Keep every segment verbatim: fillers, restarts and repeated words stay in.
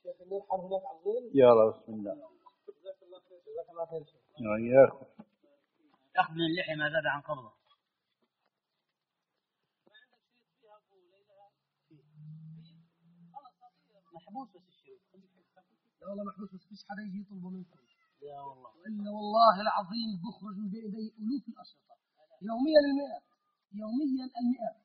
شيخ نرحل هناك على الظل. يلا بسم الله. جزاك الله خير. جزاك الله خير. وإياكم. أخذ من اللحية ما زاد عن قبضه. محبوس بس الشريط. لا والله محبوس بس فيش حدا يجي يطلبه منكم. لا والله. وإلا والله العظيم بخرج من بين يدي ألوف الأشرطة يوميا المئات يوميا المئات.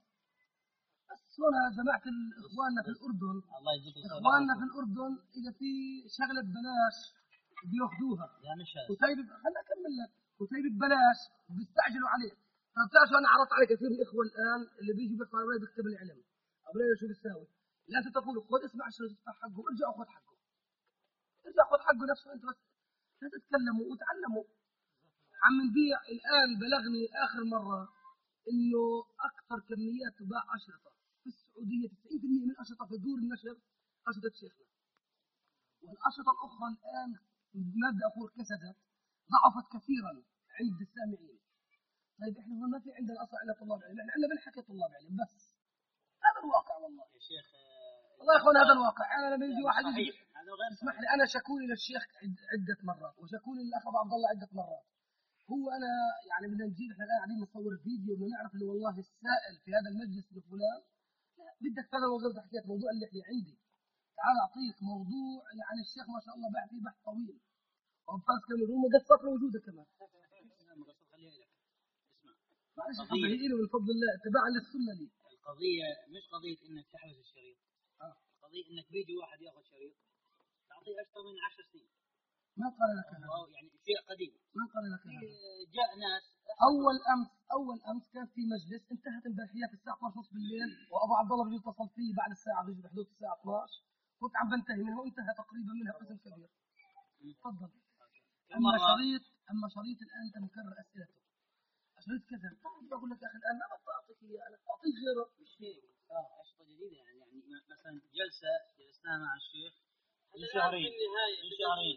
بس هنا جماعة إخواننا في الأردن الله يجزيك الخير. إخواننا في الأردن إذا في شغلة ببلاش بياخذوها. لا مش هذا. وطيب خلنا أكمل لك. وطيب ببلاش بيستعجلوا عليه. طب تعرفوا أنا عرضت على كثير من الإخوة الآن اللي بيجوا بيقرأ على بيكتب العلم. أبونا شو بيساوي؟ لا تقولوا خذ اسمع الشريط تدفع حقه ارجع خذ حقه. ارجع خذ حقه نفسه أنت بس لا تتكلموا وتعلموا. عم نبيع الآن بلغني آخر مرة إنه أكثر كميات تباع أشرطة في السعودية تسعين بالمئة من الأشرطة في دور النشر أشرطة شيخنا. والأشرطة الأخرى الآن مبدأ أقول كسدت ضعفت كثيرا عند السامعين. طيب إحنا هون ما في عندنا أصلا إلا طلاب علم، إحنا عندنا بنحكي طلاب علم بس. هذا الواقع والله. يا شيخ والله يا أخوان هذا الواقع. أنا لما يجي واحد يجي اسمح لي أنا شكوني للشيخ عدة مرات وشكوني للأخ أبو عبد الله عدة مرات. هو أنا يعني بدنا نجيب إحنا الآن قاعدين نصور فيديو بدنا نعرف إنه والله السائل في هذا المجلس لفلان. لا بدك كذا وغير حكيت موضوع اللحية عندي. تعال أعطيك موضوع يعني الشيخ ما شاء الله بعد فيه بحث طويل. وبفاز كمان هو مقصر وجوده كمان. مقصر خليها لك. اسمع. معلش خليه له من فضل الله تبع للسنة لي. القضية مش قضية إنك تحرز الشريط. آه. قضية إنك بيجي واحد يأخذ شريط تعطيه أكثر من عشر سنين. ما قال لك هذا. يعني شيء قديم. ما قال لك هذا. جاء ناس. أول أمس أول أمس كان في مجلس انتهت البارحية في الساعة اثناشر ونص بالليل وأبو عبد الله بيجي اتصل فيه بعد الساعة بيجي بحدود الساعة اثني عشر كنت عم بنتهي منه وانتهى تقريبا منها قسم كبير. تفضل. أما شريط أما شريط الآن أنت مكرر أسئلته. شريط كذا طيب بقول لك يا أخي الآن ما بعطيك إياه أنا أعطيك غيره. مش هيك. آه أشرطة جديدة يعني يعني مثلا جلسة جلسناها مع الشيخ من شهرين من شهرين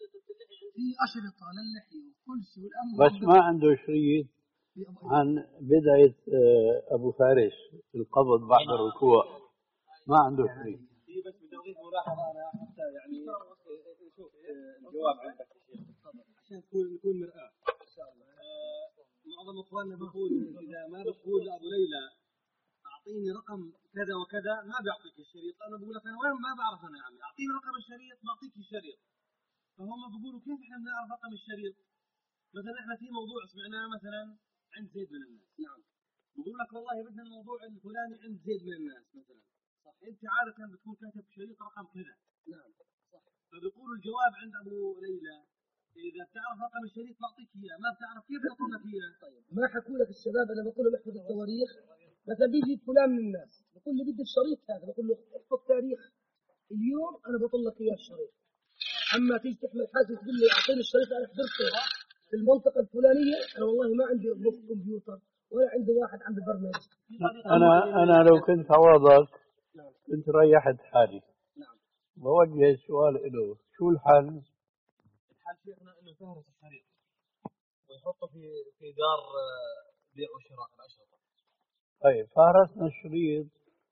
في أشرطة للحية وكل شيء والآن بس ما عنده شريط عن بداية أبو فارس القبض بعد الركوع ما عنده شريط. في بس بدي أضيف ملاحظة أنا حتى يعني نشوف الجواب عندك يا شيخ عشان تكون نكون مرآة إن شاء الله. معظم إخواننا بيقولوا إذا ما بتقول لأبو ليلى أعطيني رقم كذا وكذا ما بيعطيك الشريط. أنا بقول لك أنا وين ما بعرف أنا يعني أعطيني رقم الشريط بعطيك الشريط. فهم بيقولوا كيف إحنا بنعرف رقم الشريط؟ مثلا إحنا في موضوع سمعناه مثلا عند زيد من الناس. نعم. بقول لك والله بدنا الموضوع الفلاني عند زيد من الناس مثلا. صح. أنت عادة بتكون كاتب شريط رقم كذا. نعم. صح. فبيقولوا الجواب عند أبو ليلى إذا بتعرف رقم الشريط بعطيك إياه ما بتعرف كيف بيعطوا لك إياه. طيب ما حكوا لك الشباب أنا بقول له احفظ التواريخ مثلا بيجي فلان من الناس بقول لي بدي الشريط هذا بقول له احفظ تاريخ اليوم أنا بطل لك إياه الشريط. أما تيجي تحمل حاجة تقول لي أعطيني الشريط أنا حضرته في المنطقة الفلانية أنا والله ما عندي ضبط كمبيوتر ولا عندي واحد عند برنامج. أنا أنا لو كنت عوضك كنت ريحت حالي. نعم. بوجه السؤال له شو الحل؟ الحل شيخنا إنه يفهرس الشريط ويحطه في في دار بيع وشراء الأشرطة. طيب فهرسنا الشريط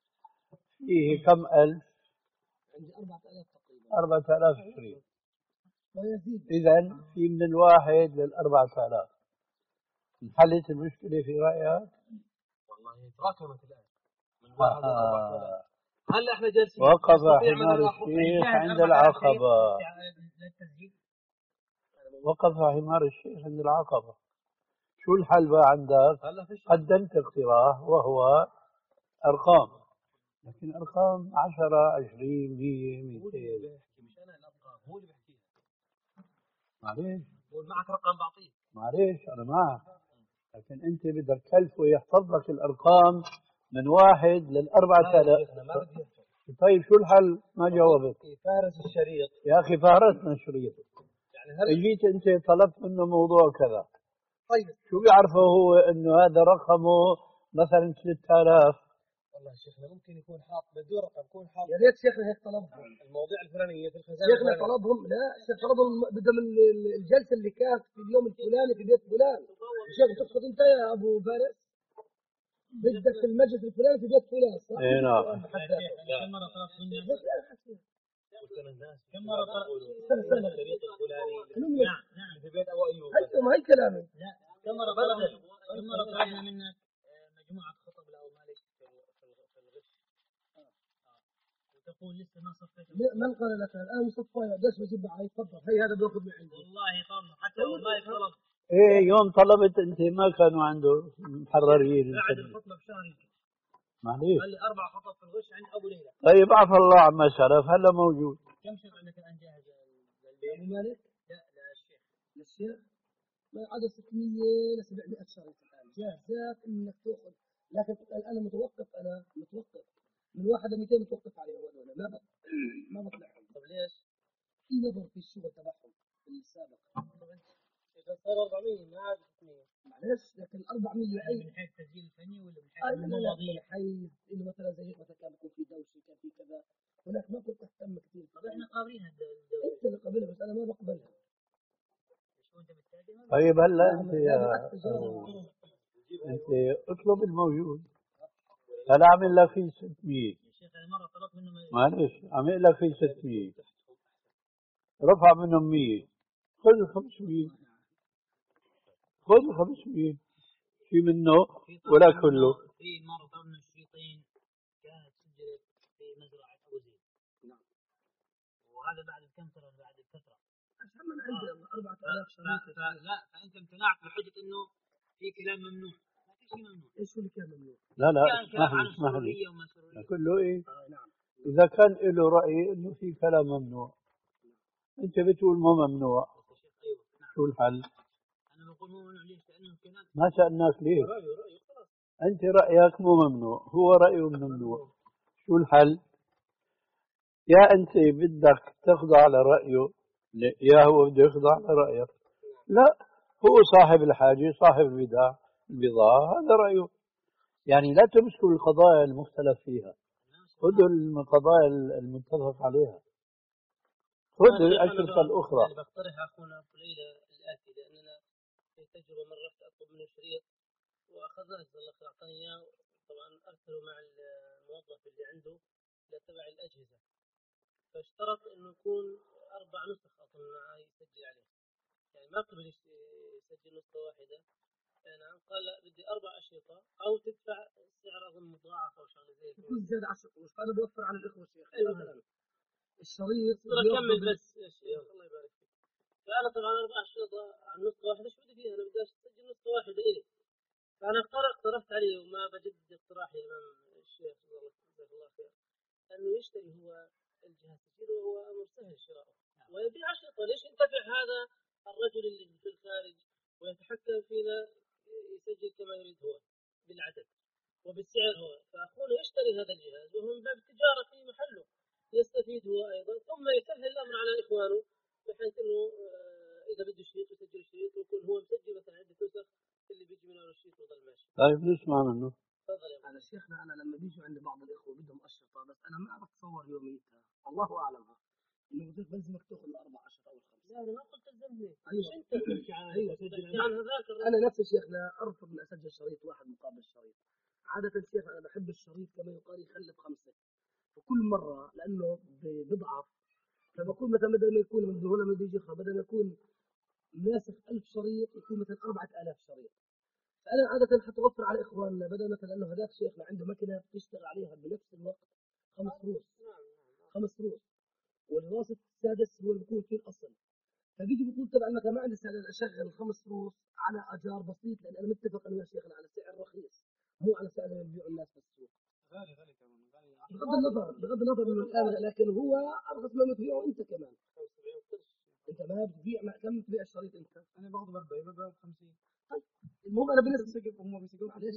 فيه كم ألف؟ عندي أربعة آلاف تقريبا. أربعة آلاف شريط. ويزيد. إذا في من الواحد للأربعة آلاف. انحلت المشكلة في رأيك؟ والله تراكمت الآن. من واحد لأربعة آلاف. هلا احنا جالسين وقف حمار الشيخ عند العقبة. وقف حمار الشيخ عند العقبة. شو الحل بقى عندك؟ قدمت اقتراح وهو أرقام لكن أرقام عشرة عشرين مية مئتين. مش أنا الأرقام هو اللي بحكيها. معليش. هو معك رقم بعطيه. معليش أنا معك لكن أنت بدك تكلفه يحفظ لك الأرقام من واحد للأربعة آلاف. طيب شو الحل؟ ما جاوبت. فارس الشريط. يا أخي فارسنا الشريط. يعني هل جيت أنت طلبت منه موضوع كذا. طيب شو بيعرفه هو إنه هذا رقمه مثلا ثلاثة آلاف. والله شيخنا ممكن يكون حاط بده رقم يكون حاط. يا ريت شيخنا هيك طلبهم. المواضيع الفلانية في الخزانة. شيخنا طلبهم لا شيخ طلبهم بده من الجلسة اللي كانت في اليوم الفلاني في بيت فلان. شيخ تقصد أنت يا أبو فارس؟ بدك في المجلس الفلاني في بيت فلان صح؟ اي نعم. كم مرة استنى استنى الشريط الفلاني نعم نعم في بيت ابو ايوب هاي ما هي كلامي. لا كم مرة طلبنا كم مرة طلبنا منك مجموعة خطب لأبو مالك في في الغش وتقول لسه ما صفيت. من قال لك الان صفى ليش بجيب علي تفضل هي هذا بياخذ من عندي والله طلب حتى أبو مالك طلب ايه يوم طلبت انت ما كانوا عنده محررين بعد الخطبة بشهر يمكن معليش. قال لي أربع خطب في الغش عند أبو ليلى. طيب عفى الله عما سلف هلا موجود. كم شيخ عندك الآن جاهز أبو مالك؟ لا لا الشيخ للشيخ ما عدا ستمية ل سبعمية شريط الآن جاهزات إنك تأخذ لكن الآن متوقف أنا متوقف من واحد ل مئتين متوقف عليه هذول ما ب... ما بطلعهم. طب ليش؟ في نظر في الشغل تبعهم في السابق. إذا صار أربعمية ما عاد ستمية معلش لكن أربعمية أي من حيث التسجيل الفني ولا من حيث أي المواضيع؟ من حيث إنه مثلا زي هيك مثلا كان يكون في دوشة كان في كذا هناك ما كنت أهتم كثير. طب إحنا قابلين الدولة. أنت اللي قبلها بس أنا ما بقبلها. شو أنت متأكد؟ طيب هلا نعم، انت لا يا بالعكس أبو، جرب. انت اطلب الموجود. هلا عامل لك فيه ستمية. يا شيخ أنا مرة طلبت منه ما- معلش عامل لك فيه ستمية رفع منهم مية خذ خمسمية خذ خمسمية في منه ولا كله. في مرة طلبنا شريطين كانت سجلت في مزرعة أبو زيد. نعم. وهذا بعد كم ترى بعد الفترة. عشان أنا عندي أربعة آلاف ف- شريط. ف- لا فأنت امتنعت بحجة إنه في كلام ممنوع. ما في شيء ممنوع. إيش اللي كان ممنوع؟ لا لا كان اسمح كلام لي عن اسمح لي السرورية وما سرورية. كله ايه. آه نعم. اذا كان له رأي انه في كلام ممنوع انت بتقول ما ممنوع يا شيخ أيوه نعم. شو الحل؟ أنا بقول مو ممنوع ليش؟ لأنه كلام ما سألناك ليه. رأيه رأيه خلاص. انت رأيك مو ممنوع هو رأيه ممنوع شو الحل؟ يا انت بدك تخضع لرأيه يا هو بده يخضع لرأيك. لا هو صاحب الحاجة صاحب البضاعة البضاعة هذا رأيه. يعني لا تمسكوا القضايا المختلف فيها خذوا القضايا المتفق عليها خذوا الأشرطة الأخرى. أنا بقترح أخونا أبو ليلى الآتي لأننا في تجربة مرة رحت أطلب منه شريط وأخذنا جزاه الله خير أعطاني إياه طبعا أرسلوا مع الموظف اللي عنده لتبع الأجهزة فاشترط إنه يكون أربع نسخ أظن معاه يسجل عليه يعني ما قبل يسجل نسخة واحدة. نعم قال لا بدي أربع أشرطة أو تدفع سعر أظن مضاعف أو شغلة زي كذا. يكون زيادة عشرة قروش هذا بيوفر على الإخوة شيخ. أيوة. مثلا الشريط ترى كمل بس يا شيخ الله يبارك فيك. فأنا طبعا أربع أشرطة عن نسخة واحدة شو بدي فيها أنا بدي أسجل نسخة واحدة إلي. فأنا اقترحت اقترحت عليه وما بجدد اقتراحي أمام الشيخ جزاه الله خير أنه يشتري هو الجهاز التسجيل وهو أمر سهل شراؤه ويبيع أشرطة. ليش ينتفع هذا الرجل اللي في الخارج ويتحكم فينا يسجل كما يريد هو بالعدد وبالسعر هو فأخونا يشتري هذا الجهاز وهو من باب التجارة في محله يستفيد هو أيضا ثم يسهل الأمر على إخوانه بحيث أنه إذا بده شريط يسجل شريط ويكون هو مسجل مثلا عدة نسخ اللي بيجي منه الشريط وضل ماشي. طيب نسمع منه. تفضل يا أنا شيخنا أنا لما بيجوا عند بعض الإخوة بدهم أشرطة بس أنا ما بتصور يوميتها الله أعلمها إنه بقول بلزمك تأخذ الأربع أشرطة أو الخمسة. لا أنا ما قلت تلزمني. أيوة. أنت تحكي عن أيوة. عن هذاك أنا نفسي شيخنا أرفض أن أسجل شريط واحد مقابل شريط. عادة شيخ أنا بحب الشريط كما يقال يخلف خمسة وكل مرة لأنه بضعف فبكون مثلا بدل ما يكون من هنا من يجي بدل ما يكون ناسخ ألف شريط يكون مثلا أربعة آلاف شريط. فأنا عادة حتوفر على إخواننا بدل مثلا أنه هذاك شيخنا عنده مكنة بتشتغل عليها بنفس الوقت خمس روس خمس روس والواسط السادس هو اللي بيكون فيه الأصل. فبيجي بيقول تبع المكنة ما عندي استعداد أشغل الخمس روس على أجار بسيط لأن أنا متفق أنا يا شيخنا على سعر رخيص مو على سعر اللي بيبيعوا الناس في السوق. غالي غالي كمان غالي بغض النظر بغض النظر من الآن لكن هو أرخص ما بتبيعه أنت كمان. أنت ما بتبيع ما كم بتبيع الشريط أنت؟ انا باخذ ب أربعين ببيعه ب خمسين. طيب المهم أنا بالنسبة بسقف هم بيسقفوا معلش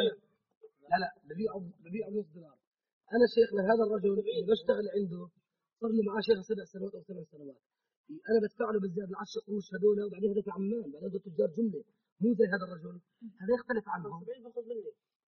لا لا ببيعه ببيعه نص دولار. أنا شيخنا هذا الرجل اللي بشتغل عنده صار لي معاه شيخ سبع سنوات أو ثمان سنوات أنا بدفع له بالزيادة العشر قروش هذول وبعدين هذا عمان بعدين هذا تجار جملة مو زي هذا الرجل هذا يختلف عنهم. باخذ مني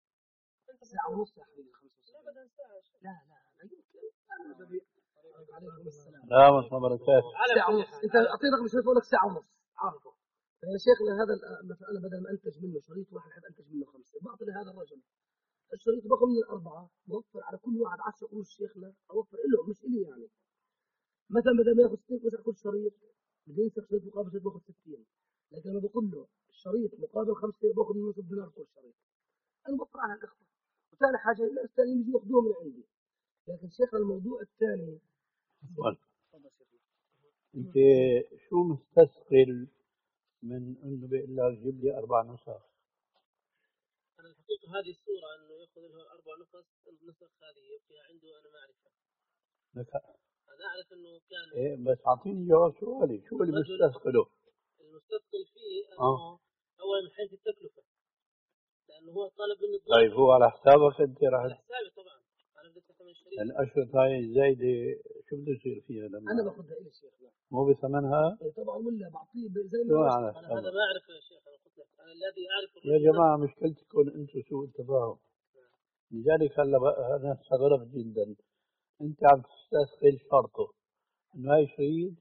أنت ساعة ونص يا حبيبي خمسة وسبعين. لا بدل ساعة. لا لا لا يمكن أنا ببيع. عليكم السلام. لا ما بركات. ساعة ونص أنت أعطيني رقم شريط أقول لك ساعة ونص عارفه. يا شيخنا هذا مثلا أنا بدل ما أنتج منه شريط واحد أحب أنتج منه خمسة بعطي لهذا الرجل الشريط باخذ من الأربعة بوفر على كل واحد عشرة قروش شيخنا أوفر له مش إلي يعني مثلا بدل ما ياخذ ستين قرش كل شريط بده ينسخ شريط مقابل شريط باخذ ستين، لكن لما بقول له الشريط مقابل خمسة باخذ نص دينار كل شريط. انا بوفر على الاخوه. وثاني حاجه الناس الثانيين بيجوا ياخذوها من عندي. لكن شيخ الموضوع الثاني تفضل. انت شو مستثقل من انه بيقول لك جيب لي اربع نسخ؟ انا الحقيقه هذه الصوره انه ياخذ له اربع نسخ، النسخ هذه فيها عنده انا ما اعرفها. لك انا اعرف انه كان ايه بس اعطيني جواب سؤالي، شو اللي الرجل مستثقله؟ المستثقل فيه انه اه اول من حيث التكلفه، لانه هو طالب مني الضغط. طيب هو على حسابك انت على راح حسابي طبعا. انا بدي ثمن شريك. الاشرطه هاي الزايده شو بده يصير فيها انا لما باخذها الي شيخ. لا مو بثمنها؟ إيه طبعا ولا بعطيه زي شو ما على انا هذا حسابك؟ ما اعرفه يا شيخ. انا قلت لك انا الذي اعرف يا الرجل جماعه مشكلتكم انتم سوء التفاهم. لذلك هلا بقى انا استغربت جدا، انت عم تستثقل شرطه انه هاي شريط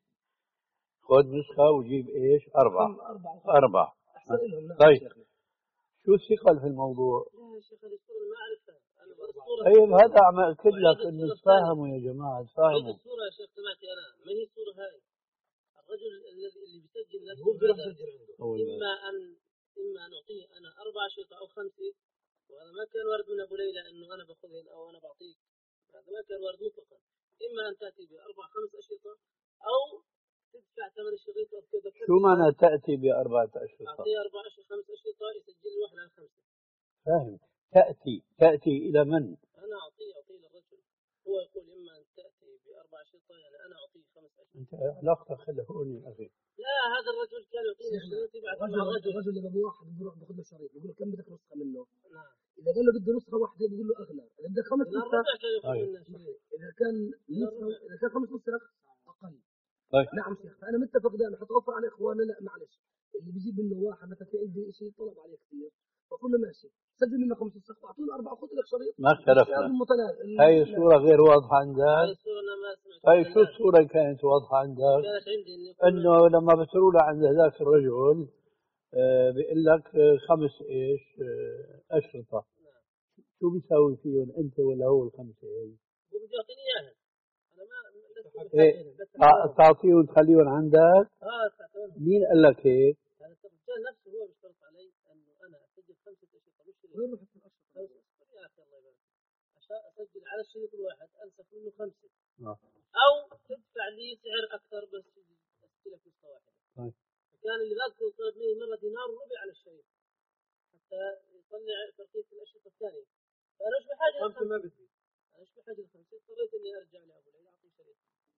خذ نسخه وجيب ايش؟ اربع اربعه اربع احسن لهم. نعم طيب شيخنا. شو الثقل في الموضوع؟ لا يا شيخ هذه الصوره ما اعرفها. انا الصوره طيب هذا عم اكد وعيد لك الصورة انه الثانية. تفاهموا يا جماعه عيد تفاهموا. الصوره يا شيخ تبعتي انا، ما هي الصوره هاي. الرجل الذي اللي بيسجل نفسه هو بده يروح هذا يسجل عنده. اما ان اما ان اعطيه انا اربع اشرطه او خمسه، وهذا ما كان وارد من ابو ليلى انه انا باخذهن او انا بعطيك. هذا ما كان وارد مطلقا. اما ان تاتي باربع خمس اشرطه او تدفع ثمن الشريط وكذا. شو معنى تأتي بأربعة أشرطة؟ اعطيه اربع اشرطه خمس اشرطه يسجل لي واحد على خمسه. فاهم. تأتي تأتي إلى من؟ انا اعطيه اعطيه للرجل. هو يقول اما ان تاتي باربع اشرطه يعني انا اعطيه خمس اشرطه. أنت علاقتك خلي هون يا أخي. لا هذا الرجل كان يعطيني الشريط يبعث مع الرجل الرجل. الرجل لما بواحد بيروح بياخذ له شريط بيقول له كم بدك نسخه منه؟ نعم. اذا قال له بده نسخه واحده بيقول له اغلى، اذا بدك خمس من نسخ الربع كان ياخذ طيب. منا شريط. اذا كان نسخه اذا كان خمس نسخ اقل. طيب نعم شيخ. فانا متفق دائما حتوفر على اخواننا. لا معلش اللي بيجيب منه واحد مثلا في عندي شيء طلب عليه كثير فقول له ماشي سجل منه خمس نسخ واعطونا اربعه خذ لك شريط. ما اختلفنا. المتنازل هاي الصورة غير واضحة هذه عندك. الصورة أنا ما سمعت. طيب شو الصورة اللي كانت واضحة عندك؟ كانت عندي إنه إنه لما بتروح لعند هذاك الرجل آه بيقول لك آه خمس إيش آه أشرطة. شو بيساوي فيهم أنت ولا هو الخمسة؟ هو بده يعطيني إياها. أنا ما لست إيه بس تع- تعطيه وتخليهم عندك؟ آه تعتمد. مين قال لك هيك؟ هذا الرجال نفسه هو بيشترط علي إنه أنا أسجل خمسة أشرطة مش شريط. وين رحت الاشرطه؟ خمسة أشرطة يا أخي الله يبارك فيك. عشان أسجل على الشريط الواحد أنسخ منه خمسة. آه. أو تدفع لي سعر أكثر بس أسجلك نسخة واحدة. طيب. فكان اللي ذاك طلب مني مرة دينار وربع على الشريط حتى يطلع ترخيص الأشرطة الثانية. فأنا مش بحاجة خمسة ما بدي. أنا مش بحاجة لخمسة. اضطريت إني أرجع لأبو ليلى أعطيه شريط.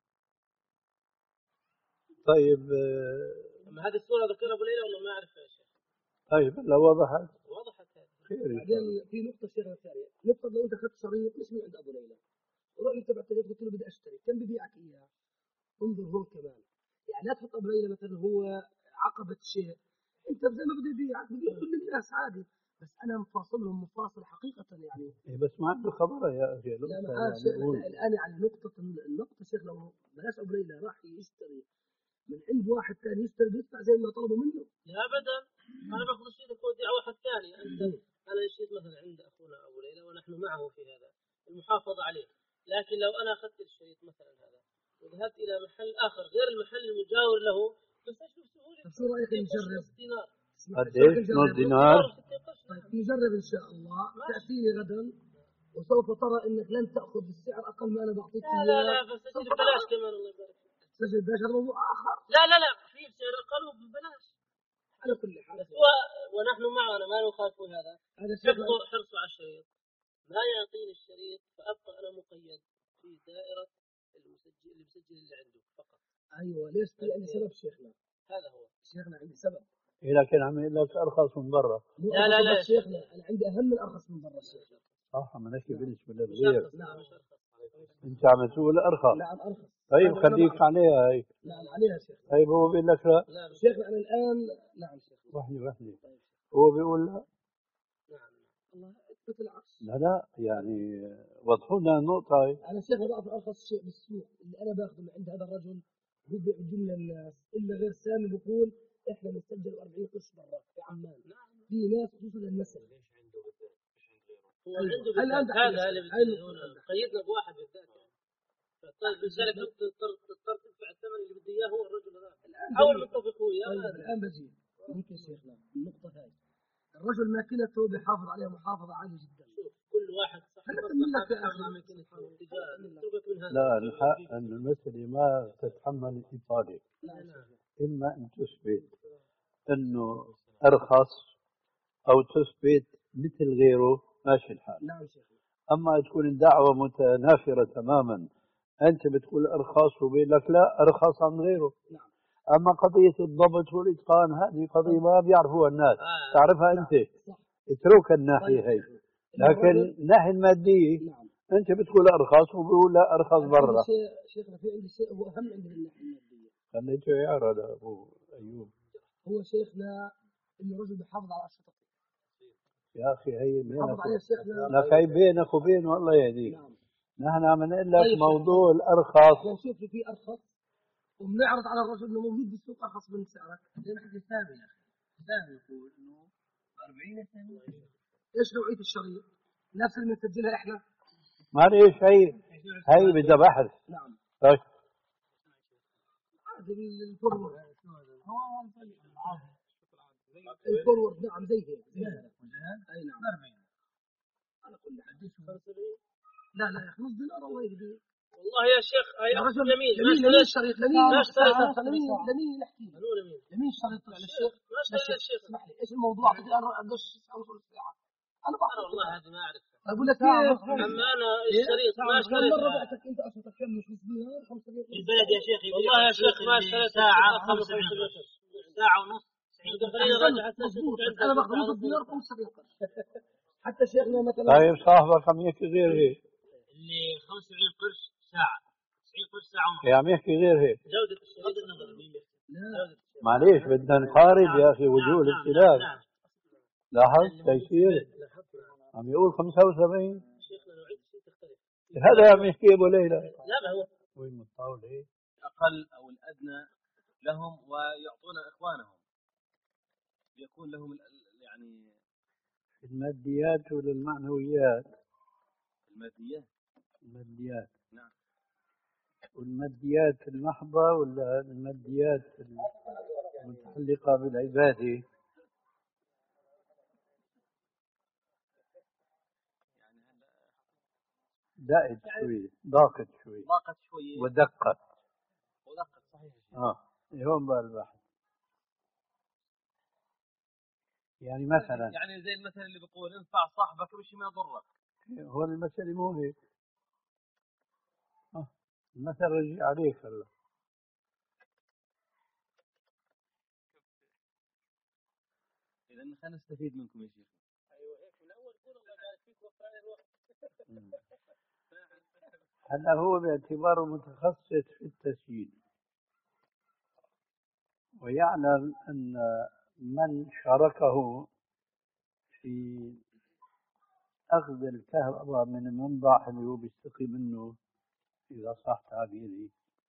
طيب آه أما هذه الصورة ذكرها أبو ليلى والله ما أعرفها يا شيخ. طيب هلا وضحت. وضحت هذه. خير إن شاء الله. بعدين في نقطه شيخنا ثانيه. نفترض لو انت اخذت شريط مش من عند ابو ليلى ورحت انت بعت قلت له بدي اشتري كم ببيعك اياه؟ انظر هون كمان يعني لا تحط ابو ليلى مثلا هو عقبه شيء. انت زي ما بده يبيعك ببيع كل الناس عادي بس انا مفاصلهم مفاصل حقيقه يعني. إيه بس ما عنده خبرها يا أخي. لا نقطة معاه يعني شيخ قول. الان يعني نقطه النقطه شيخ لو بلاش ابو ليلى راح يشتري من عند واحد ثاني يشتري بيدفع زي ما طلبوا منه. لا أبدا. أنا باخذ الشيء ودي على واحد ثاني. أنت أنا الشيء مثلا عند أخونا أبو ليلى ونحن معه في هذا المحافظة عليه. لكن لو أنا أخذت الشريط مثلا هذا وذهبت إلى محل آخر غير المحل المجاور له بستشفي بسهولة. شو رايك نجرب؟ دينار. قديش؟ نص دينار؟ طيب نجرب ان شاء الله. تاتيني غدا وسوف ترى انك لن تاخذ السعر اقل ما انا بعطيك لا لا لا بس سجل ببلاش كمان الله يبارك فيك. سجل ببلاش هذا موضوع اخر. لا لا لا في سعر اقل وببلاش. على كل حال بس هو ونحن معنا ما نخالف هذا. هذا شيء حفظه حرصه على الشريط. ما يعطيني الشريط فابقى انا مقيد في دائرة المسجل اللي بسجل اللي عنده فقط. ايوه ليش؟ لاني سبب شيخنا. هذا هو. شيخنا عندي سبب. إيه لكن عم يقول لك أرخص من برا. لا لا لا شيخنا انا عندي اهم من ارخص من برا شيخنا. صح ما نحكي بالنسبة للغير. نعم مش أرخص. أنت عم تقول أرخص. نعم ارخص. طيب خليك عليها هي. نعم عليها شيخ. طيب هو بيقول لك لا. لا شيخنا انا الان نعم شيخنا. وحدي وحدي. هو بيقول لا. نعم. الله اثبت العكس. لا لا يعني وضحوا لنا النقطة هي. انا شيخنا بعرف ارخص شيء بالسوق اللي انا باخذه من عند هذا الرجل هو بيع جمله الناس الا غير سامي بيقول احنا بنسجل أربعين قرش برا في عمان. في ناس خصوصا النسل. هو عنده بالذات هذا اللي قيدنا بواحد بالذات. طيب لذلك تضطر تضطر حاول متفقوا يا طيب الآن بجي ممكن شيخنا النقطة هاي الرجل ماكينته بيحافظ عليها محافظة عالية جدا. شوف كل واحد هلا تملك يا أخي. لا الحق أن المسألة ما تتحمل الإطالة. إما أن تثبت أنه أرخص أو تثبت مثل غيره ماشي الحال. نعم شيخنا. أما تكون الدعوة متنافرة تماما، أنت بتقول أرخص وبيقول لك لا أرخص عن غيره. نعم. أما قضية الضبط والإتقان هذه قضية ما بيعرفوها الناس، آه. تعرفها أنت. اترك الناحية هي، لكن الناحية المادية نعم. أنت بتقول أرخص وبيقول لا أرخص برا. شيخنا في عندي شيء هو أهم عندي من الناحية المادية. خليته يعرض أبو أيوب. هو شيخنا إنه رجل بيحافظ على أشرطته. يا أخي هي بينك شيخنا. لك هي بينك وبينه الله يهديك. نعم. نحن عم نقول لك طيب موضوع الأرخص. نشوف في أرخص وبنعرض على الرجل إنه موجود بالسوق أرخص من سعرك. زي ما حكي سامي يا أخي. سامي يقول إنه أربعين سنة. إيش نوعية الشريط؟ نفس اللي بنسجلها إحنا. ما ليش هي هي بدها بحث. نعم. طيب. هذا الفورورد. الفورورد نعم زي هيك. أي نعم. أنا كل حديث. لا لا يا أخي نص دينار الله يهديه. والله يا شيخ هاي رجل لمين لمين لمين الشريط لمين ما اشتريت لمين لمين نحكي لمين لمين الشريط للشيخ ما اشتريت الشيخ اسمح لي ايش الموضوع اعطيني انا قديش انصر الساعه انا بعرف والله هذه ما اعرف اقول لك كيف اما انا الشريط ما اشتريت مره بعتك انت اصلا كم مش دينار خمسة دينار البلد يا شيخ والله يا شيخ ما اشتريت ساعة خمسة ساعة ونص مضبوط انا باخذ نص دينار خمسة دينار حتى شيخنا مثلا طيب صاحبك عم يحكي غير هيك. اللي خمسة وسبعين قرش ساعة تسعين قرش ساعة ونص. يا عم يحكي غير هيك. جودة الشريط النظر معليش بدنا نقارب يا أخي وجوه الاختلاف. لاحظت تيسير عم يقول خمسة وسبعين. شيخنا نوعية الشيء تختلف. هذا عم يحكي أبو ليلى. لا ما هو وين الطاولة هي؟ أقل أو الأدنى لهم ويعطون إخوانهم يكون لهم يعني الماديات ولا المعنويات؟ الماديات. الماديات. نعم. والماديات المحضة ولا الماديات المتعلقة بالعبادة؟ دقت شوي ضاقت شوي ضاقت شوي ودقت ودقت صحيح. اه هون بقى البحث. يعني مثلا يعني زي المثل اللي بيقول انفع صاحبك بشيء ما يضرك. هو المثل مو هيك. اه المثل رجع عليك هلا. إذا خلينا نستفيد منكم يا شيخ. ايوه هيك من اول قول الله يبارك فيك وفر علي الوقت. هلا هو باعتباره متخصص في التسجيل ويعلم أن من شاركه في أخذ الكهرباء من المنبع اللي هو بيستقي منه إذا صح تعبيري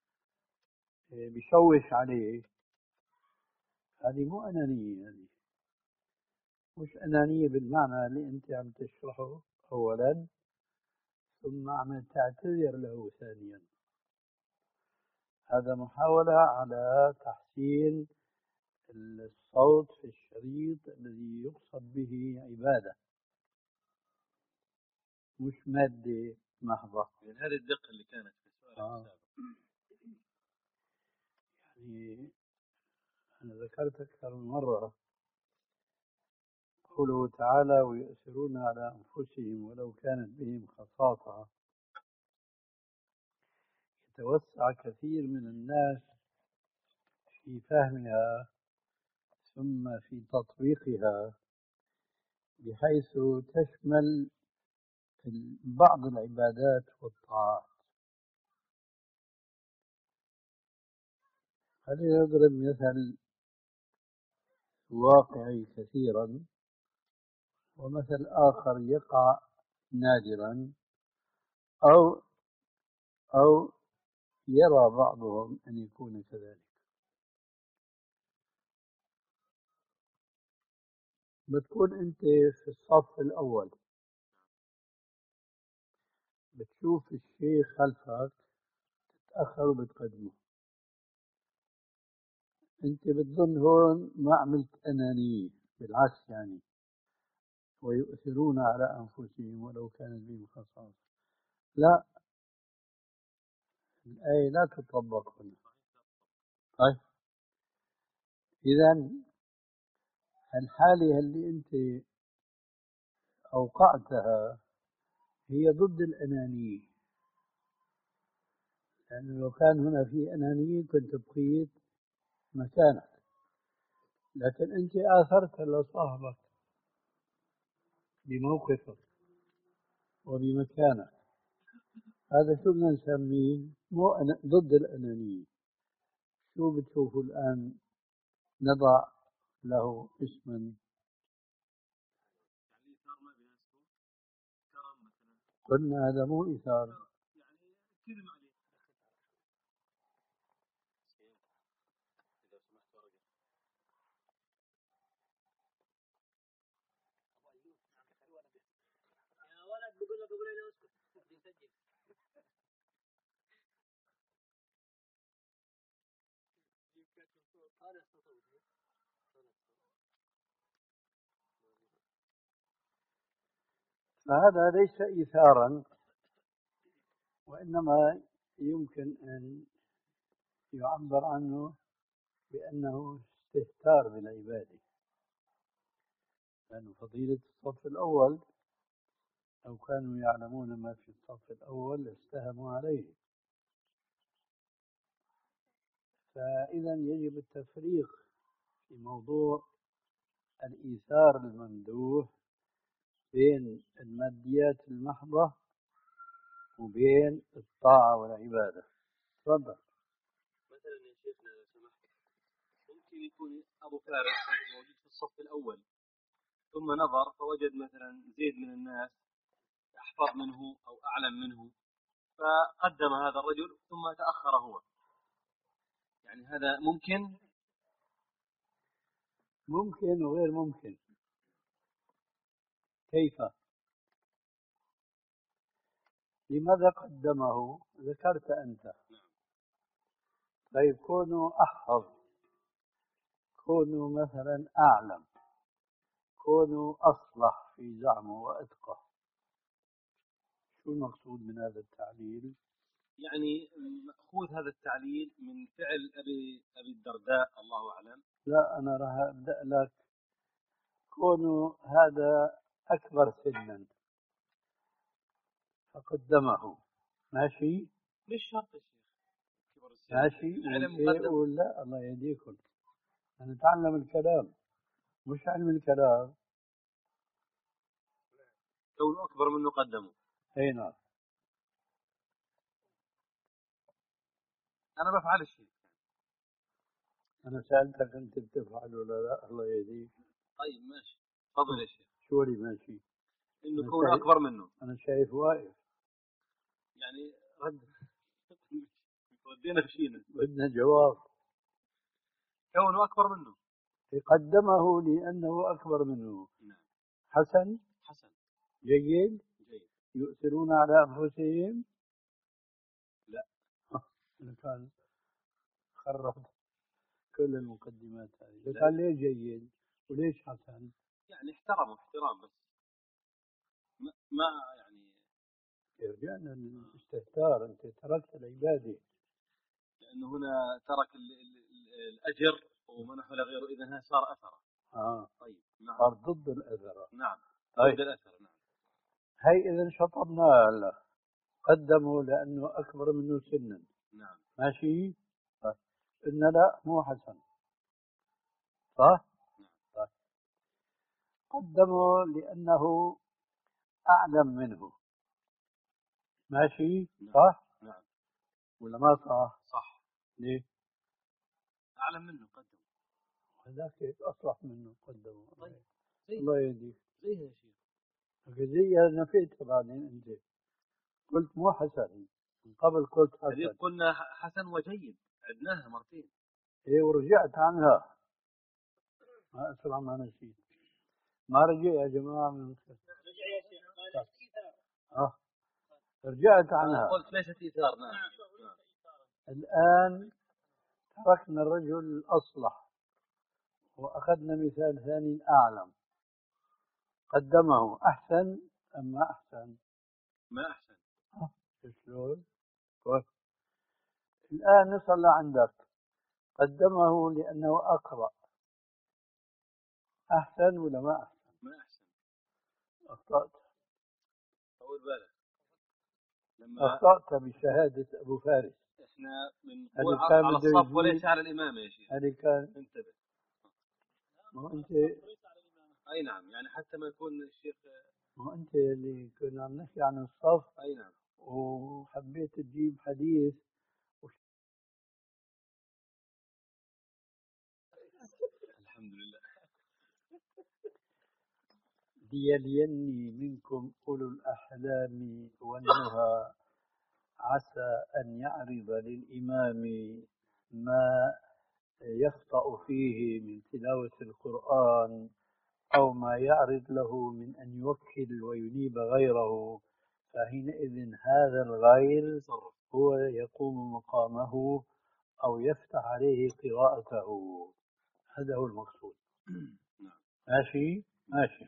بيشوش عليه. هذه مو أنانية، هذه مش أنانية بالمعنى اللي أنت عم تشرحه أولا ثم عم تعتذر له ثانيا. هذا محاولة على تحسين الصوت في الشريط الذي يقصد به عبادة مش مادة محضة. يعني هذه الدقة اللي كانت في السؤال آه. السابق. يعني أنا ذكرت أكثر من مرة قوله تعالى ويؤثرون على أنفسهم ولو كانت بهم خصاصة. يتوسع كثير من الناس في فهمها ثم في تطبيقها بحيث تشمل بعض العبادات والطاعات. خلينا نضرب مثل واقعي كثيرا ومثل آخر يقع نادرا أو أو يرى بعضهم أن يكون كذلك. بتكون أنت في الصف الأول بتشوف الشيخ خلفك تتأخر وبتقدمه. أنت بتظن هون ما عملت أنانية، بالعكس يعني، ويؤثرون على أنفسهم ولو كانت بهم خصاصة. لا، الآية لا تطبق هنا. طيب إذا الحالة اللي أنت أوقعتها هي ضد الأنانية، لأنه لو كان هنا في أنانية كنت بقيت مكانك، لكن أنت آثرت لصاحبك بموقفك وبمكانك. هذا شو بدنا نسميه؟ مو أنا ضد الأنانية. شو بتشوفوا الآن نضع له اسما؟ يعني إثار ما بيناسبه كرم مثلا. قلنا هذا مو إثار. يعني كذب عليه. إذا سمحت ورقة. يا ولد بقول لك ابو ليلى اسكت بيسجل. فهذا ليس إيثارا، وإنما يمكن أن يعبر عنه بأنه استهتار بالعبادة، لأن فضيلة الصف الأول لو كانوا يعلمون ما في الصف الأول لاستهموا عليه. فإذا يجب التفريق في موضوع الإيثار الممدوح بين الماديات المحضة وبين الطاعة والعبادة. تفضل. مثلا يا شيخنا لو سمحت، ممكن يكون أبو فارس موجود في الصف الأول، ثم نظر فوجد مثلا زيد من الناس أحفظ منه أو أعلم منه، فقدم هذا الرجل ثم تأخر هو. يعني هذا ممكن؟ ممكن وغير ممكن. كيف؟ لماذا قدمه؟ ذكرت أنت. طيب كونوا أحفظ، كونوا مثلا أعلم، كونوا أصلح في زعمه وأتقى، شو المقصود من هذا التعليل؟ يعني مأخوذ هذا التعليل من فعل أبي أبي الدرداء الله أعلم. لا، أنا راح أبدأ لك. كونوا هذا أكبر سنا فقدمه، ماشي؟ مش شرط يا شيخ كبر السن، ماشي. العلم وإيه مقدم. ولا الله يهديكم، نتعلم الكلام مش علم الكلام. كونه أكبر منه قدمه. أي نعم. أنا بفعل الشيء. أنا سألتك أنت بتفعل ولا لا؟ الله يهديك. طيب ماشي، تفضل يا شيخ. شو اللي ماشي؟ إنه أنا كونه شايف أكبر منه. أنا شايف واقف. يعني رد ودينا بشينا. بدنا جواب. كونه أكبر منه. قدمه لأنه أكبر منه. نعم. حسن. حسن. جيد. جيد. يؤثرون على أنفسهم. لا. أنا كان خرب كل المقدمات هذه. لا. قال ليش جيد وليش حسن؟ يعني احترموا احترام بس ما, ما يعني رجعنا الاستهتار. أنت تركت العبادة. لأنه هنا ترك ال ال ال الأجر ومنحه لغيره، إذا هنا صار أثر. آه. طيب نعم. صار ضد الأثر. نعم. طيب. ضد الأثر. نعم. هي إذا شطبناها هلا. قدموا لأنه أكبر منه سنا. نعم. ماشي. طيب. قلنا لا مو حسن، صح؟ نعم. طيب. قدموا لأنه أعلم منه. ماشي. نعم. صح؟ نعم. ولا ما صح؟ صح. ليه؟ أعلم منه قدم. هذاك أصلح منه قدمه. طيب. زي الله يهديك. زيها يا شيخ. زي نفيتها بعدين أنت قلت مو حسن، من قبل قلت هذه حسن. قلنا حسن وجيد، عدناها مرتين. إيه ورجعت عنها. ما أسرع ما نسيت. ما رجع يا جماعة من خير. رجع يا شيخ قال آه. رجعت أنا عنها. قلت ليست إيثار. نعم. نعم. الآن تركنا الرجل الأصلح وأخذنا مثال ثاني أعلم، قدمه أحسن أم ما أحسن؟ ما أحسن. أه. شلون؟ كويس. الآن نصل لعندك، قدمه لأنه أقرأ، أحسن ولا ما أحسن؟ ما أحسن. أخطأت. طول بالك. لما أخطأت بشهادة أبو فارس. إحنا من على الصف وليس على الإمام يا شيخ. هذه كان. انتبه. ما أنت. أي نعم، يعني حتى ما يكون الشيخ. ما أنت اللي كنا عم نحكي عن الصف. أي نعم. وحبيت تجيب حديث. الحمد لله. ليليني منكم أولو الأحلام والنهى عسى أن يعرض للإمام ما يخطأ فيه من تلاوة القرآن أو ما يعرض له من أن يوكل وينيب غيره، فحينئذ هذا الغير هو يقوم مقامه أو يفتح عليه قراءته. هذا هو المقصود. ماشي ماشي.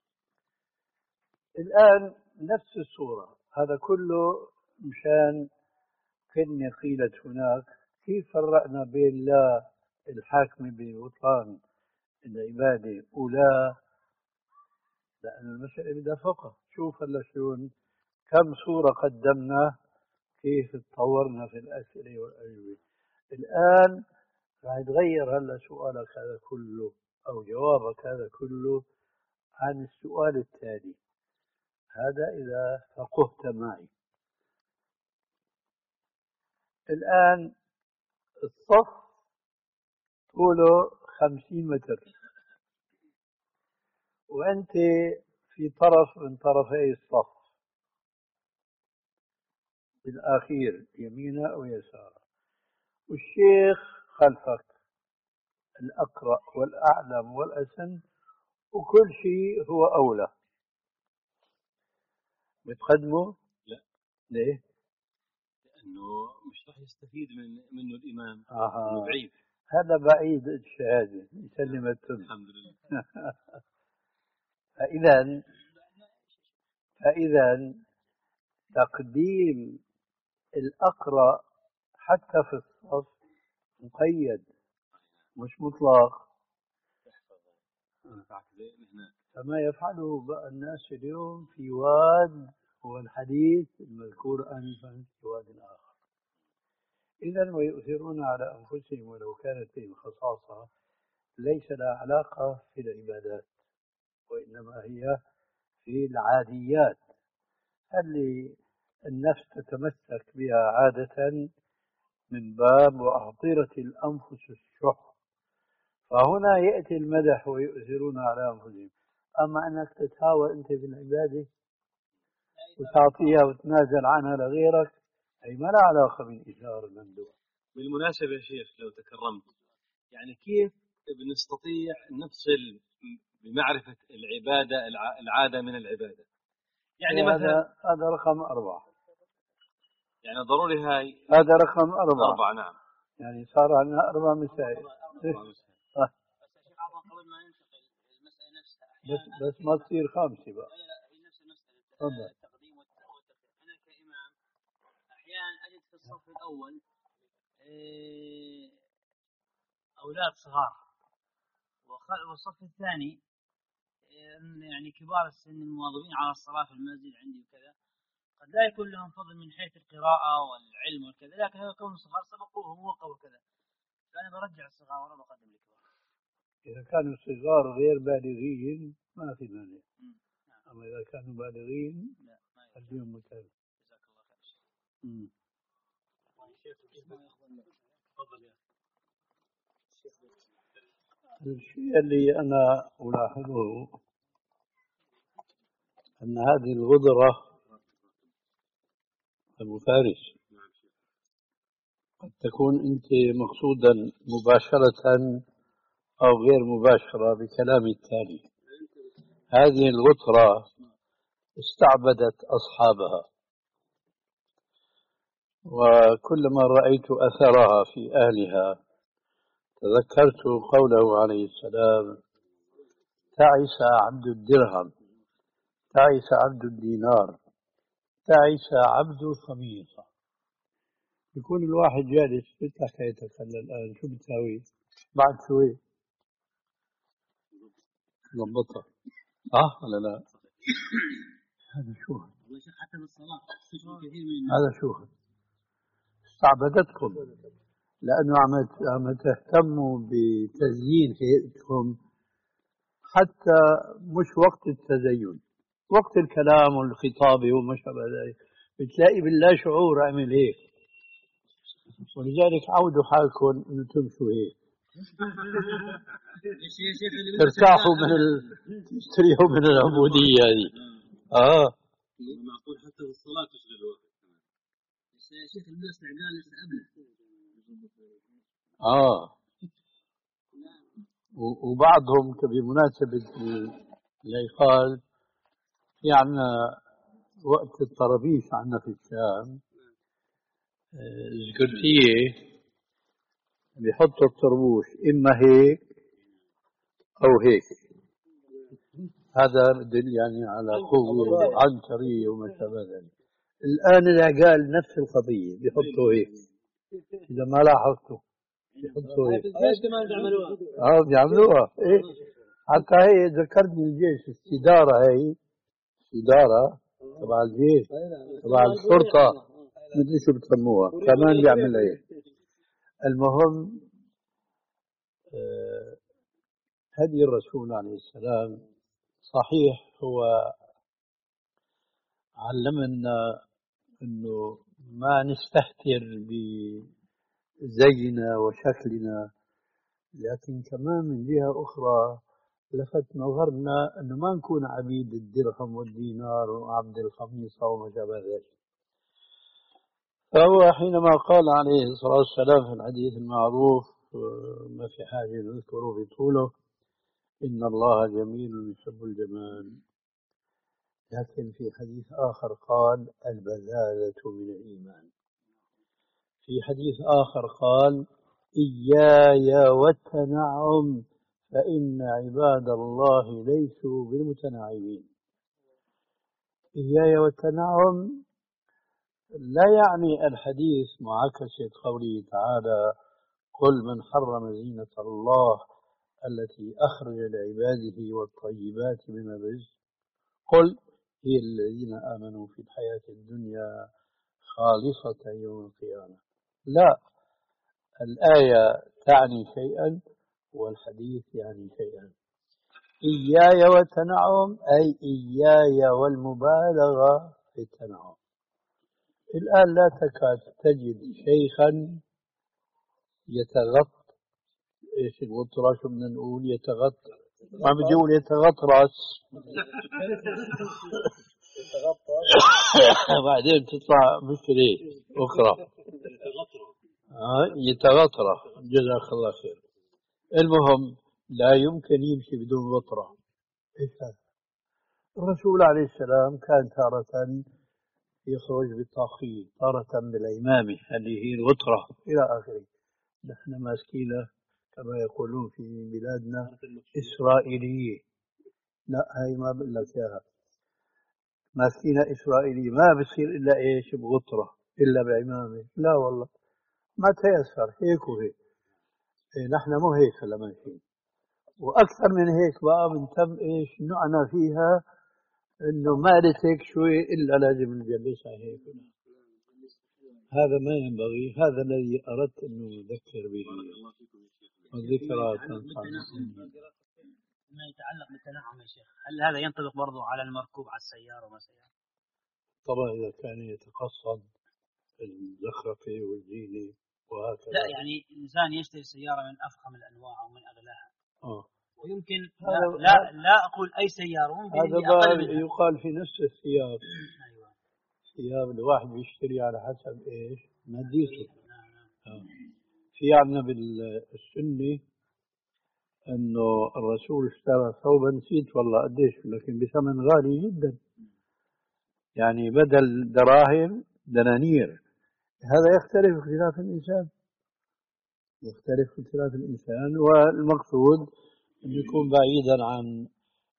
الآن نفس الصورة، هذا كله مشان كلمة قيلت هناك، كيف فرقنا بين لا الحاكم ببطلان العبادة ولا، لأن المسألة بدها فقه. شوف هلا شلون كم صورة قدمنا، كيف تطورنا في الأسئلة والأجوبة. الآن راح يتغير هلا سؤالك هذا كله أو جوابك هذا كله عن السؤال التالي، هذا إذا فقهت معي. الآن الصف طوله خمسين متر، وأنت في طرف من طرفي الصف الأخير يمينا أو يسارا، والشيخ خلفك الأقرأ والأعلم والأسن وكل شيء هو أولى، بتقدمه؟ لا. ليه؟ لأنه مش راح يستفيد من منه الإمام. آه. بعيد. هذا بعيد الشهادة يسلم التم. الحمد لله. فإذا فإذا تقديم الأقرأ حتى في الصف مقيد مش مطلق. فما يفعله بقى الناس اليوم في واد هو الحديث المذكور آنفا في واد آخر. إذا ويؤثرون على أنفسهم ولو كانت بهم خصاصة، ليس لها علاقة في العبادات وإنما هي في العاديات اللي النفس تتمسك بها عادة من باب وأحضرة الأنفس الشح، فهنا يأتي المدح ويؤثرون على أنفسهم. أما أنك تتهاوى أنت في العبادة وتعطيها وتنازل عنها لغيرك، أي ما لها علاقة بالإثار الممدوح. بالمناسبة يا شيخ لو تكرمت، يعني كيف بنستطيع نفصل بمعرفة العبادة العادة من العبادة؟ يعني مثلا هذا رقم أربعة، يعني ضروري هاي هذا رقم أربعة أربعة. نعم. يعني صار عندنا أربع مسائل. بس الشيخ عفوا قبل ما ننتقل المسألة نفسها بس بس ما تصير خامسة بقى. لا لا هي نفس المسألة التقديم والتأخير. أنا كإمام أحيانا أجد في الصف الأول أولاد صغار، والصف الثاني يعني كبار السن المواظبين على الصلاة في المسجد عندي وكذا، قد لا يكون لهم فضل من حيث القراءة والعلم والكذا، لكن هذا كون الصغار سبقوهم ووقفوا وكذا، فأنا برجع الصغار ولا بقدم الكبار. إذا كانوا الصغار غير بالغين ما في مانع، أما إذا كانوا بالغين خليهم مكان. جزاك الله خير. تفضل يا الشيء اللي أنا ألاحظه أن هذه الغدرة أبو فارس قد تكون أنت مقصودا مباشرة أو غير مباشرة بكلام التالي. هذه الغترة استعبدت أصحابها، وكلما رأيت أثرها في أهلها تذكرت قوله عليه السلام: تعس عبد الدرهم، تعس عبد الدينار، تعس عبد الخميصة. يكون الواحد جالس مثل حكايتك هلا الآن، شو بتساوي؟ بعد شوي ضبطها، صح ولا لا؟ هذا شو حتى بالصلاة كثير من هذا شو استعبدتكم، لأنه عم عم تهتموا بتزيين هيئتكم حتى مش وقت التزين، وقت الكلام والخطابة وما شابه ذلك بتلاقي باللا شعور عمل هيك. ولذلك عودوا حالكم انه تمشوا هيك، ترتاحوا من ال... تستريحوا من العبودية هذه. اه معقول حتى بالصلاة تشغل الوقت كمان. يا شيخ الناس استعجال لسه قبله. اه وبعضهم بمناسبة الإيقاظ في عنا وقت الطرابيش عنا في الشام، الزقرتية بيحطوا الطربوش إما هيك أو هيك. هذا بدل يعني على قوة وعنترية وما شابه ذلك. الآن العقال نفس القضية بيحطوا هيك، إذا ما لاحظتوا بيحطوا هيك. الجيش كمان بيعملوها. اه بيعملوها إيه. حتى هي ذكرتني الجيش، السدارة هي السدارة تبع الجيش تبع الشرطة مدري شو بتسموها كمان بيعملها هيك. المهم آه هدي الرسول عليه السلام صحيح هو علمنا انه ما نستهتر بزينا وشكلنا، لكن كمان من جهة اخرى لفت نظرنا انه ما نكون عبيد الدرهم والدينار وعبد الخميصة وما شابه ذلك. فهو حينما قال عليه الصلاة والسلام في الحديث المعروف ما في حاجة نذكره بطوله: إن الله جميل يحب الجمال، لكن في حديث آخر قال: البذالة من الإيمان. في حديث آخر قال: إياي والتنعم فإن عباد الله ليسوا بالمتنعمين. إياي والتنعم لا يعني الحديث معاكسة قوله تعالى: قل من حرم زينة الله التي أخرج لعباده والطيبات من الرزق قل هي الذين آمنوا في الحياة الدنيا خالصة يوم القيامة. لا، الآية تعني شيئا والحديث يعني شيئا. إياي والتنعم أي إياي والمبالغة في التنعم. الآن لا تكاد تجد شيخا يتغط ايش الغطرة شو بدنا نقول يتغط ما بدي اقول يتغطرس بعدين تطلع مشكلة أخرى. آه يتغطرة، جزاك الله خير. المهم لا يمكن يمشي بدون غطرة. ايش هذا؟ الرسول عليه السلام كان تارة يخرج بالطاقية، تارة بالعمامة اللي هي الغطرة إلى آخره. نحن ماسكينه كما يقولون في بلادنا إسرائيلية. لا هاي ما بقول لك إياها، ماسكينه إسرائيلية ما بصير إلا إيش بغطرة إلا بعمامة. لا والله ما تيسر هيك وهيك. إيه نحن مو هيك هلا ماشيين، وأكثر من هيك بقى بنتم إيش نوعنا فيها إنه مالت هيك شوي إلا لازم نجلسها هيك. هذا ما ينبغي، هذا الذي أردت أنه أذكر به. الذكرى تنفع. ما يتعلق بالتنعم يا شيخ، هل هذا ينطبق برضو على المركوب على السيارة وما سيارة؟ طبعا إذا كان يتقصد الزخرفة والزينة وهكذا. لا يعني الإنسان يشتري سيارة من أفخم الأنواع ومن أغلاها. آه. ويمكن لا, لا لا أقول أي سيارة، ممكن هذا أقل منها. يقال في نفس الثياب. أيوة. ثياب الواحد بيشتري على حسب إيش ماديته. آه. في عندنا بالسنة انه الرسول اشترى ثوبا نسيت والله قديش لكن بثمن غالي جدا، يعني بدل دراهم دنانير. هذا يختلف اختلاف الانسان، يختلف اختلاف الإنسان، والمقصود أن يكون بعيدا عن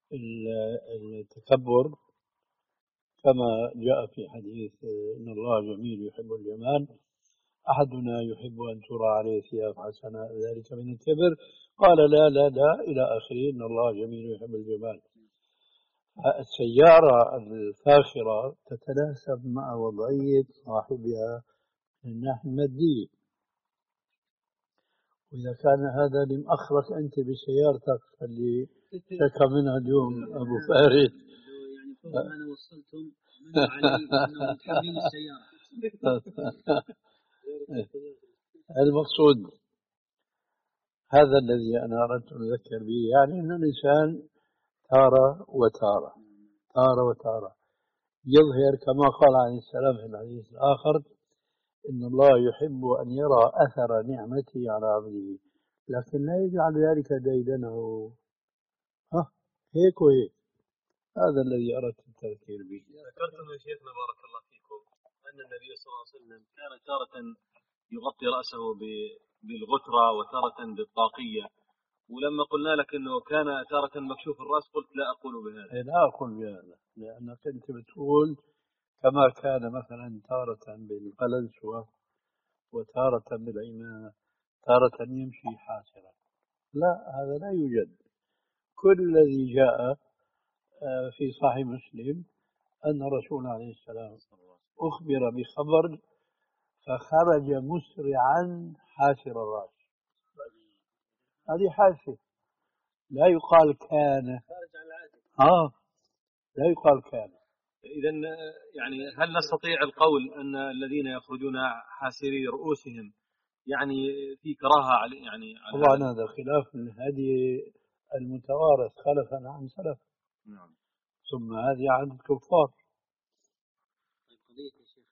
التكبر، كما جاء في حديث إن الله جميل يحب الجمال، أحدنا يحب أن ترى عليه ثياب حسنة، ذلك من الكبر. قال لا لا لا إلى آخره، إن الله جميل يحب الجمال. السيارة الفاخرة تتناسب مع وضعية صاحبها من الناحية المادية، وإذا كان هذا لمأخرك أنت بسيارتك اللي شكى منها اليوم أبو فارس، يعني فوق ما أنا وصلتم من علي أنهم متحملين السيارة. المقصود هذا الذي أنا أردت أن أذكر به، يعني أن الإنسان تارة وتارة تارة وتارة يظهر كما قال عليه السلام في الحديث الآخر: إن الله يحب أن يرى أثر نعمته على عبده، لكن لا يجعل ذلك ديدنه. ها هيك وهيك. هذا الذي أردت التذكير به. ذكرتم يا شيخنا بارك الله فيكم أن النبي صلى الله عليه وسلم كان تارة يغطي رأسه بالغترة وتارة بالطاقية، ولما قلنا لك أنه كان تارة مكشوف الرأس قلت لا أقول بهذا. لا أقول بهذا، لأنك أنت بتقول كما كان مثلا تارة بالقلنسوة وتارة بالعمامة، تارة يمشي حاسرا. لا، هذا لا يوجد. كل الذي جاء في صحيح مسلم أن الرسول عليه السلام أخبر بخبر فخرج مسرعا حاسر الرأس. هذه حاسة، لا يقال كان. آه لا يقال كان. إذا يعني هل نستطيع القول أن الذين يخرجون حاسري رؤوسهم يعني في كراهة على يعني على طبعا هذا خلاف الهدي المتوارث خلفا عن سلف. نعم. ثم هذه عادة الكفار. قضية يا شيخ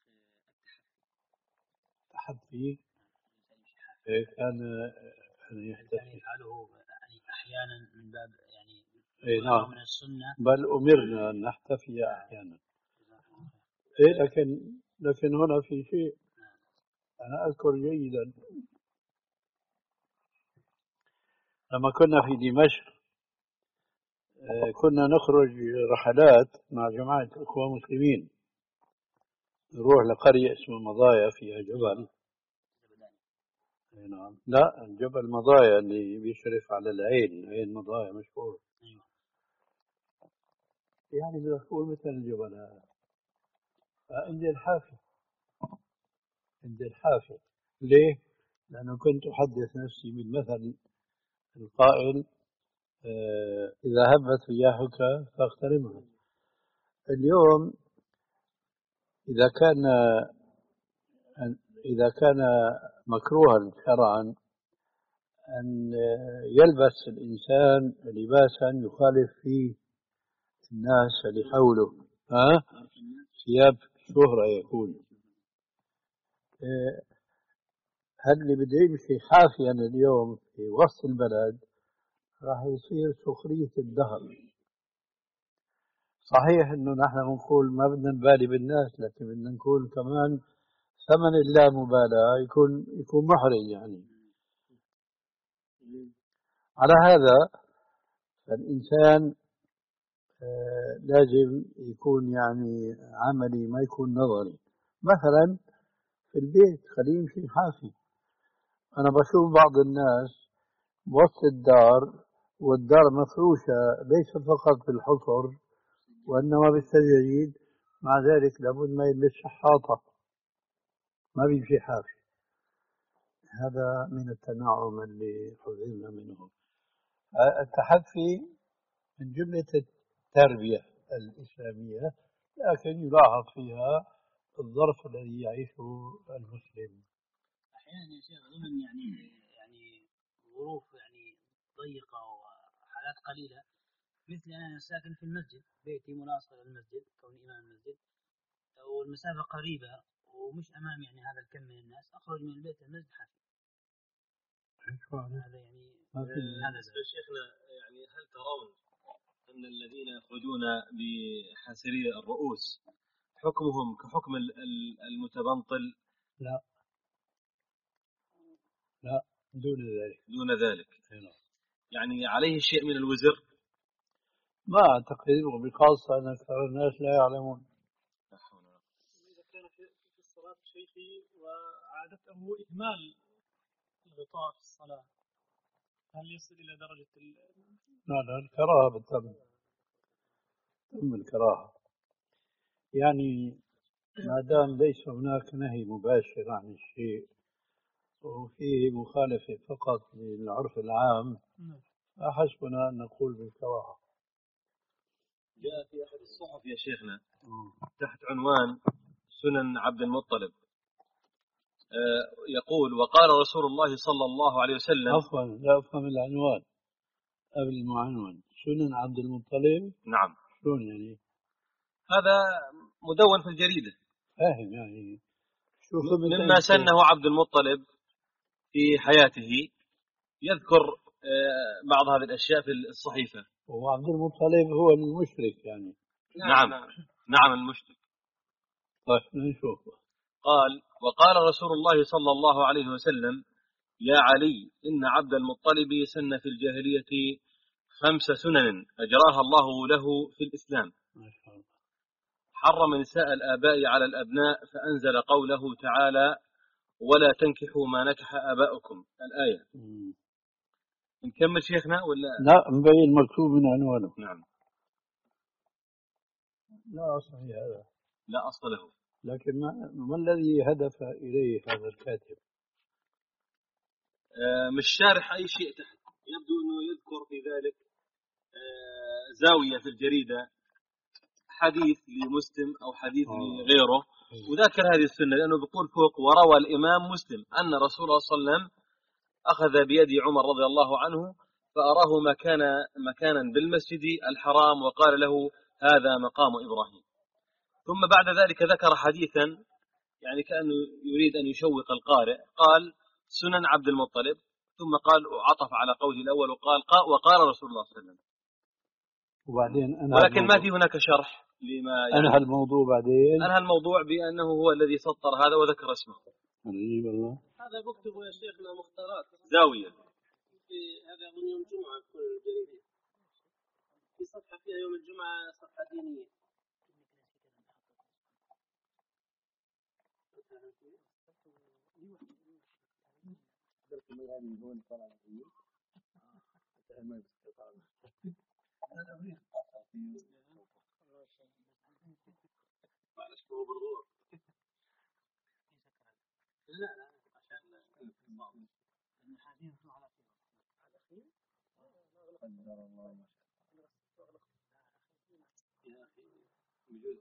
التحفي كان كان يحتفي يفعله يعني أحيانا من باب يعني إيه نعم، من السنة، بل أمرنا أن نحتفي أحيانا. إيه لكن لكن هنا في شيء أنا أذكر جيدا لما كنا في دمشق، كنا نخرج رحلات مع جماعة الإخوة المسلمين، نروح لقرية اسمها مضايا فيها جبل. نعم، لا الجبل مضايا اللي بيشرف على العين، عين مضايا مشهور. يعني بنقول مثل الجبل هذا. عندي الحافة، عندي الحافة. ليه؟ لأنه كنت أحدث نفسي بالمثل القائل: آه إذا هبت رياحك فاغتنمها. اليوم إذا كان إذا كان مكروها شرعا أن يلبس الإنسان لباسا يخالف فيه الناس اللي حوله، ها ثياب شهرة يكون، هل اللي بده يمشي حافيا اليوم في وسط البلد راح يصير سخرية الدهر. صحيح انه نحن بنقول ما بدنا نبالي بالناس، لكن بدنا نقول كمان ثمن اللامبالاة يكون يكون محرج يعني. على هذا فالإنسان آه لازم يكون يعني عملي، ما يكون نظري. مثلا في البيت خليه يمشي حافي. أنا بشوف بعض الناس بوسط الدار والدار مفروشة ليس فقط بالحفر وإنما بالسجاجيد، مع ذلك لابد ما يلبس شحاطة، ما بيمشي حافي. هذا من التنعم اللي حذرنا منه. التحفي من جملة التربية الإسلامية، لكن يلاحظ فيها الظرف الذي يعيشه المسلم. أحيانا يا شيخ ضمن يعني يعني ظروف يعني ضيقة وحالات قليلة، مثل أنا ساكن في المسجد، بيتي ملاصق للمسجد كوني إمام المسجد، والمسافة قريبة ومش أمام يعني هذا الكم من الناس، أخرج من البيت المسجد حافي. هذا يعني هذا شيخنا يعني هل ترون أن الذين يخرجون بحاسري الرؤوس حكمهم كحكم المتبنطل؟ لا لا دون ذلك. دون ذلك يعني عليه شيء من الوزر؟ ما أعتقد، وبخاصة أن أكثر الناس لا يعلمون. إذا كان في الصلاة شيخي وعادته إهمال الغطاء في الصلاة، هل يصل إلى درجة ال... لا لا، الكراهة بالتم، تم الكراهة، يعني ما دام ليس هناك نهي مباشر عن الشيء وفيه مخالفة فقط للعرف العام، فحسبنا أن نقول بالكراهة. جاء في أحد الصحف يا شيخنا تحت عنوان سنن عبد المطلب يقول: وقال رسول الله صلى الله عليه وسلم. عفوا، لا أفهم العنوان قبل المعنون. سنن عبد المطلب؟ نعم. شلون يعني؟ هذا مدون في الجريدة. فاهم يعني. شوف مما سنه عبد المطلب في حياته، يذكر بعض هذه الأشياء في الصحيفة. وعبد المطلب هو المشرك يعني. نعم نعم, نعم المشرك. طيب نشوف. قال: وقال رسول الله صلى الله عليه وسلم: يا علي، إن عبد المطلب سن في الجاهلية خمس سنن أجراها الله له في الإسلام. ما شاء الله. حرم نساء الآباء على الأبناء، فأنزل قوله تعالى: ولا تنكحوا ما نكح آباؤكم، الآية. م. نكمل شيخنا ولا؟ لا، مبين مكتوب من عنوانه. نعم. لا أصل هذا، لا أصل له. لكن ما, ما الذي هدف إليه هذا الكاتب؟ آه مش شارح أي شيء تحت، يبدو أنه يذكر في ذلك آه زاوية في الجريدة حديث لمسلم أو حديث آه. لغيره، وذكر هذه السنة لأنه بيقول فوق: وروى الإمام مسلم أن رسول الله صلى الله عليه وسلم أخذ بيد عمر رضي الله عنه فأراه مكان مكانا بالمسجد الحرام وقال له: هذا مقام إبراهيم. ثم بعد ذلك ذكر حديثا يعني كأنه يريد أن يشوق القارئ، قال: سنن عبد المطلب، ثم قال عطف على قوله الأول وقال وقال رسول الله صلى الله عليه وسلم. وبعدين ولكن ما في هناك شرح لما يعني أنهى الموضوع. بعدين أنهى الموضوع بأنه هو الذي سطر هذا وذكر اسمه. عجيب الله. هذا بكتبه يا شيخنا مختارات زاوية في هذا يوم الجمعة كل الجريدة، في صفحة فيها يوم الجمعة صفحة دينية. لا لا عشان يا أخي يجوز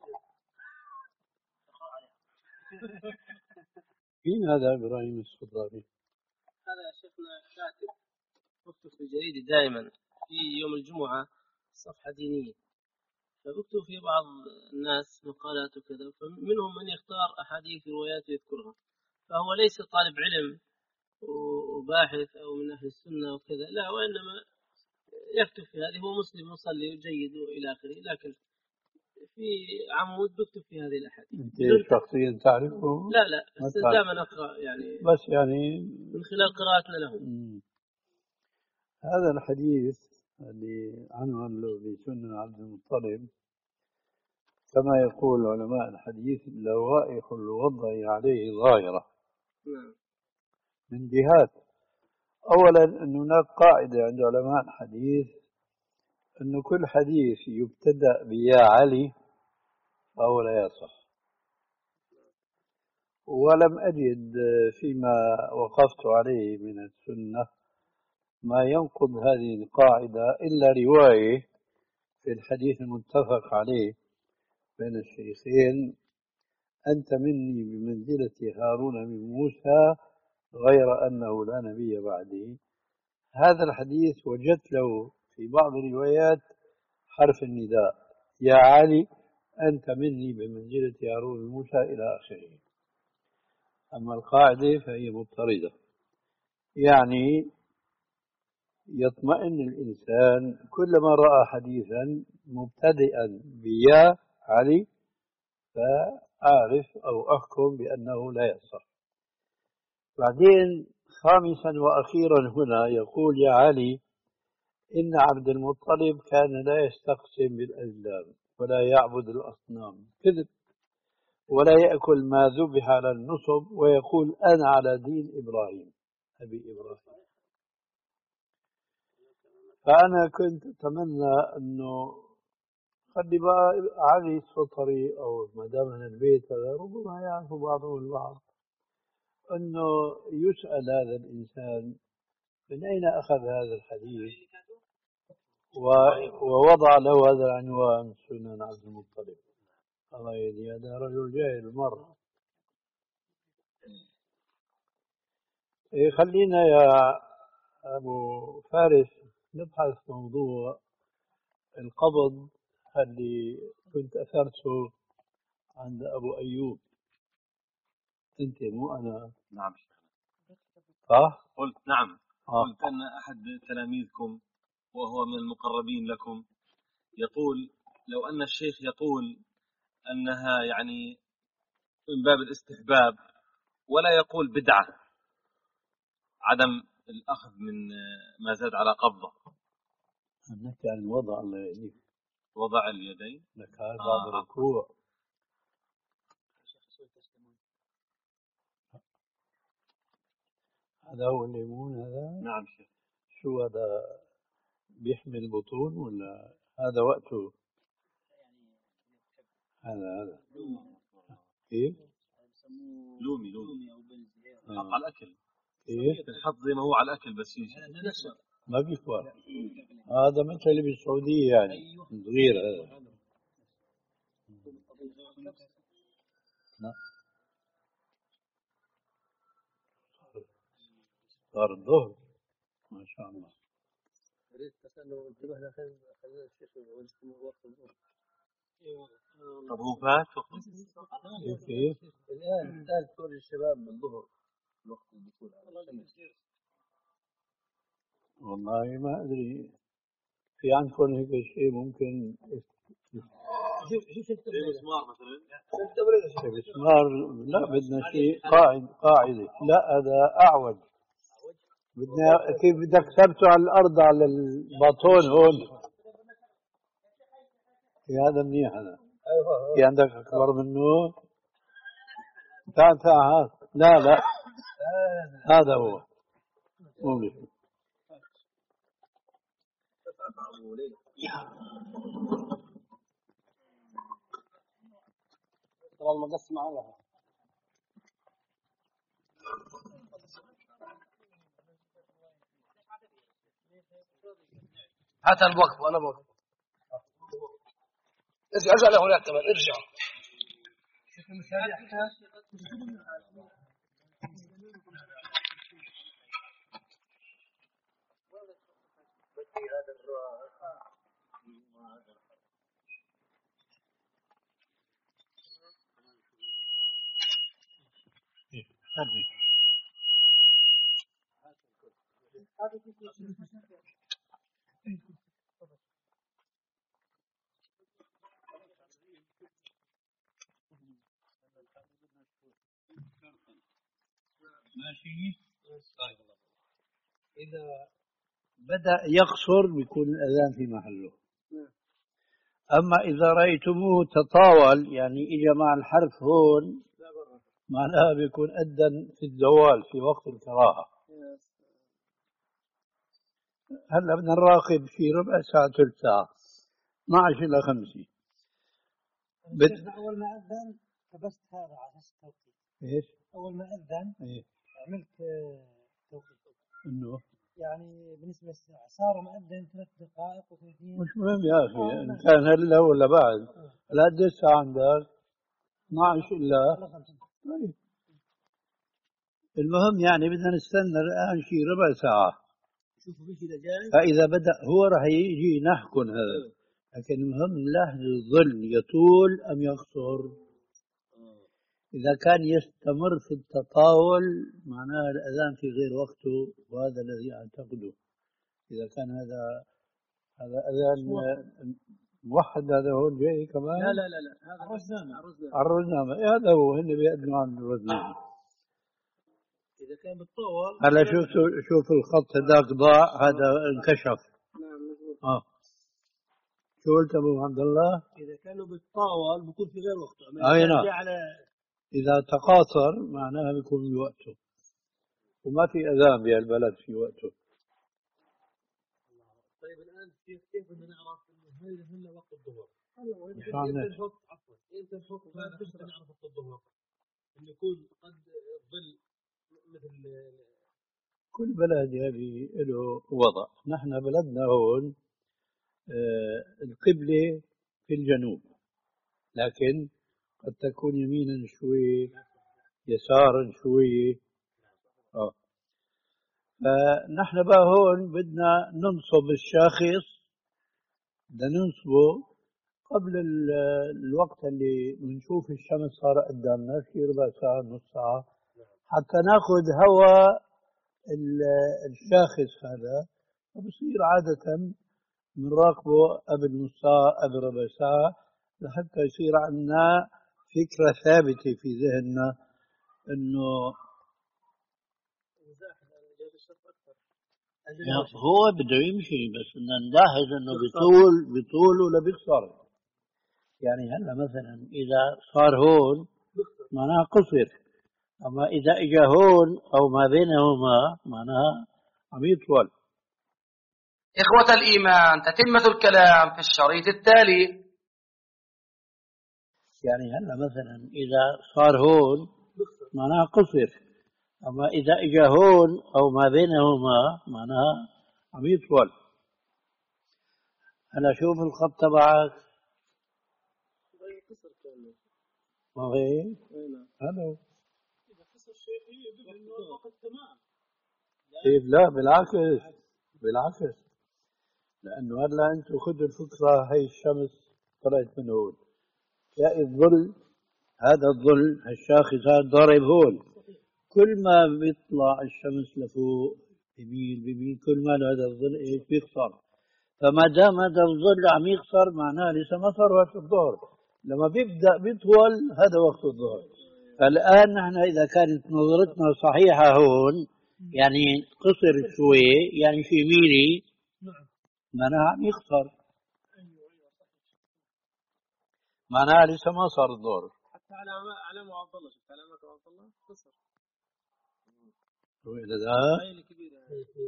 مين هذا إبراهيم الصدراني؟ هذا شيخنا كاتب بكتب في الجريدة دائما في يوم الجمعة صفحة دينية، فبكتب في بعض الناس مقالات وكذا، فمنهم من يختار أحاديث روايات ويذكرها، فهو ليس طالب علم وباحث أو من أهل السنة وكذا، لا، وإنما يكتب في هذه، هو مسلم مصلي وجيد وإلى آخره، لكن في عمود بكتب في هذه الأحاديث. أنت شخصيا تعرفه؟ لا لا، استخداما أقرأ يعني، بس يعني من خلال قراءتنا له. مم. هذا الحديث اللي عنوان له بسنن عبد المطلب، كما يقول علماء الحديث: لوائح الوضع عليه ظاهرة. نعم. من جهات، أولا أن هناك قاعدة عند علماء الحديث أن كل حديث يبتدأ بيا علي فهو لا يصح، ولم أجد فيما وقفت عليه من السنة ما ينقض هذه القاعدة إلا رواية في الحديث المتفق عليه بين الشيخين: أنت مني بمنزلة هارون من موسى غير أنه لا نبي بعدي. هذا الحديث وجدت له في بعض الروايات حرف النداء: يا علي أنت مني بمنزلة هارون من موسى إلى آخره. أما القاعدة فهي مضطردة، يعني يطمئن الإنسان كلما رأى حديثا مبتدئا بيا علي فأعرف أو أحكم بأنه لا يصح. بعدين خامسا وأخيرا هنا يقول يا علي إن عبد المطلب كان لا يستقسم بالأزلام ولا يعبد الأصنام، كذب، ولا يأكل ما ذبح على النصب، ويقول أنا على دين إبراهيم أبي إبراهيم. فأنا كنت أتمنى أنه خلي بقى علي السطري أو ما دام من البيت هذا ربما يعرف بعضهم البعض أنه يسأل هذا الإنسان من أين أخذ هذا الحديث ووضع له هذا العنوان سنن عبد المطلب. الله يهدي، هذا رجل جاهل مرة. إيه خلينا يا أبو فارس نبحث موضوع القبض اللي كنت أثرته عند أبو أيوب. أنت مو أنا. نعم. صح؟ قلت نعم. آه. قلت أن أحد تلاميذكم وهو من المقربين لكم يقول لو أن الشيخ يقول أنها يعني من باب الاستحباب ولا يقول بدعة عدم الأخذ من ما زاد على قبضة. نحكي عن الوضع الله يهديك. وضع اليدين لك هذا بعد آه. الركوع. هذا هو الليمون هذا؟ نعم شيخ. شو هذا بيحمي البطون ولا هذا وقته؟ هذا هذا كيف؟ لومي لومي حط على الأكل. كيف؟ تنحط زي ما هو على الأكل بس يجي ما بيكبر. هذا مثل اللي بالسعودية يعني صغير هذا. نعم. صار الظهر ما شاء الله. ريت تسأله انتبهنا خلينا الشيخ وقت الظهر. طب هو فات كيف كيف؟ الآن الآن تقول الشباب بالظهر وقت الدخول على الشمس. والله ما أدري في عندكم هيك شيء ممكن. شوف شوف المسمار مثلا. المسمار لا بدنا شيء قاعد قاعدة. لا هذا أعوج. بدنا كيف بدك ثبته على الأرض على الباطون هون. في هذا منيح هذا. في عندك أكبر منه. تعال تعال هذا. لا لا هذا هو ممكن. ترى المقص معها. هات الوقت وانا بوقف. ارجع ارجع لهناك كمان ارجع. شوف المشاريع. ماشي. إذا بدأ يقصر بيكون الأذان في محله. أما إذا رأيتموه تطاول يعني إجا مع الحرف هون معناها بيكون أذن في الزوال في وقت الكراهة. هلا بدنا نراقب في ربع ساعة ثلث ساعة اثنا عشر إلى خمسة. بد... أول ما أذن كبست هذا على أساس التوقيت. إيش؟ أول ما أذن إيه؟ عملت توقيت. إنه يعني بالنسبة للساعة صار مأذن ثلاث دقائق وثلاثين. مش مهم يا أخي إن كان هلا ولا بعد. لا قد الساعة عندك؟ اثنا عشر إلا طيب. المهم يعني بدنا نستنى الآن شي ربع ساعة. شوفوا في كذا جاي. فإذا بدأ هو راح يجي نحكن هذا. لكن المهم نلاحظ الظل يطول أم يقصر. إذا كان يستمر في التطاول معناه الأذان في غير وقته، وهذا الذي أعتقده. إذا كان هذا هذا أذان موحد هذا هو جاي كمان. لا لا لا لا هذا الرزنامة. الرزنامة هذا هو هن بيأذنوا عن الرزنامة. إذا كان بالطول هلا شوف شوف الخط هذاك ضاع، هذا انكشف. نعم مظبوط. اه شو قلت ابو عبد الله؟ إذا كانوا بالطول بكون في غير وقته. أي نعم. على إذا تقاصر معناها بيكون في وقته، وما في أذان بهالبلد في وقته. طيب الآن كيف كيف بدنا نعرف إنه هل هلا وقت الظهر؟ يعني إمتى نحط عفوا إمتى نحط باش نعرف وقت الظهر؟ إنه يكون قد الظل مثل كل بلد هذه له وضع. نحن بلدنا هون آه القبلة في الجنوب، لكن قد تكون يمينا شوي يسارا شوي. آه. فنحن بقى هون بدنا ننصب الشاخص، بدنا ننصبه قبل الوقت اللي بنشوف الشمس صار قدامنا في ربع ساعة نص ساعة، حتى ناخذ هواء الشاخص هذا. فبصير عادة بنراقبه قبل نص ساعة قبل ربع ساعة لحتى يصير عندنا فكرة ثابتة في ذهننا انه هو بده يمشي، بس بدنا نلاحظ انه بطول بطول ولا بيقصر. يعني هلا مثلا اذا صار هون معناها قصر، اما اذا اجى هون او ما بينهما معناها عم يطول. إخوة الإيمان، تتمة الكلام في الشريط التالي. يعني هلا مثلا إذا صار هون معناها قصر، أما إذا إجا هون أو ما بينهما معناها عم يطول. هلا شوف الخط تبعك ما هي هلا إذا قصر شيء يدل إنه الوقت تمام. كيف؟ لا بالعكس بالعكس، لأنه هلا أنتم خذوا الفكرة، هي الشمس طلعت من هون، تلاقي الظل هذا الظل الشاخص هذا ضارب هون، كل ما بيطلع الشمس لفوق بيميل بيميل كل ما هذا الظل ايش بيقصر. فما دام هذا الظل عم يقصر معناه لسه ما صار وقت الظهر. لما بيبدا بيطول هذا وقت الظهر. فالان نحن اذا كانت نظرتنا صحيحه هون يعني قصر شوي يعني في ميلي معناها عم يقصر، معناها لسه ما صار الظهر. حتى على على عبد الله، شفت علامات عبد الله قصر وإلى ذا هاي الكبيرة.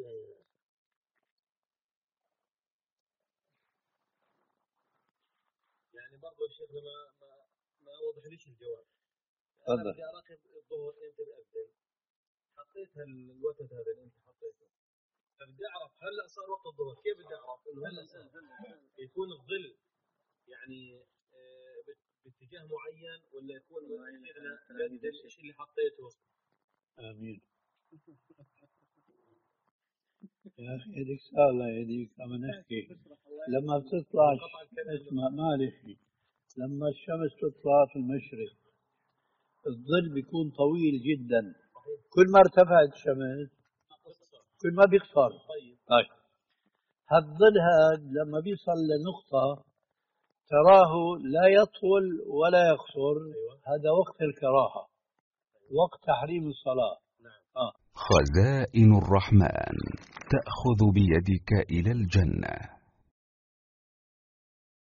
يعني برضه الشيخ ما ما ما وضح ليش الجواب. أنا بدي أراقب الظهر إمتى بأذن، حطيت الوقت هذا اللي أنت حطيته، فبدي أعرف هلا صار وقت الظهر. كيف بدي أعرف إنه هلا صار؟ يكون الظل يعني باتجاه معين ولا يكون بدل الشيء اللي حطيته؟ آمين. يا أخي هذيك الله يهديك أما نحكي لما بتطلع اسمع معلش، لما الشمس تطلع في المشرق الظل بيكون طويل جدا، كل ما ارتفعت الشمس كل ما بيقصر. طيب هالظل هذا لما بيصل لنقطة تراه لا يطول ولا يقصر، هذا وقت الكراهة، وقت تحريم الصلاة. آه. خزائن الرحمن تأخذ بيدك إلى الجنة.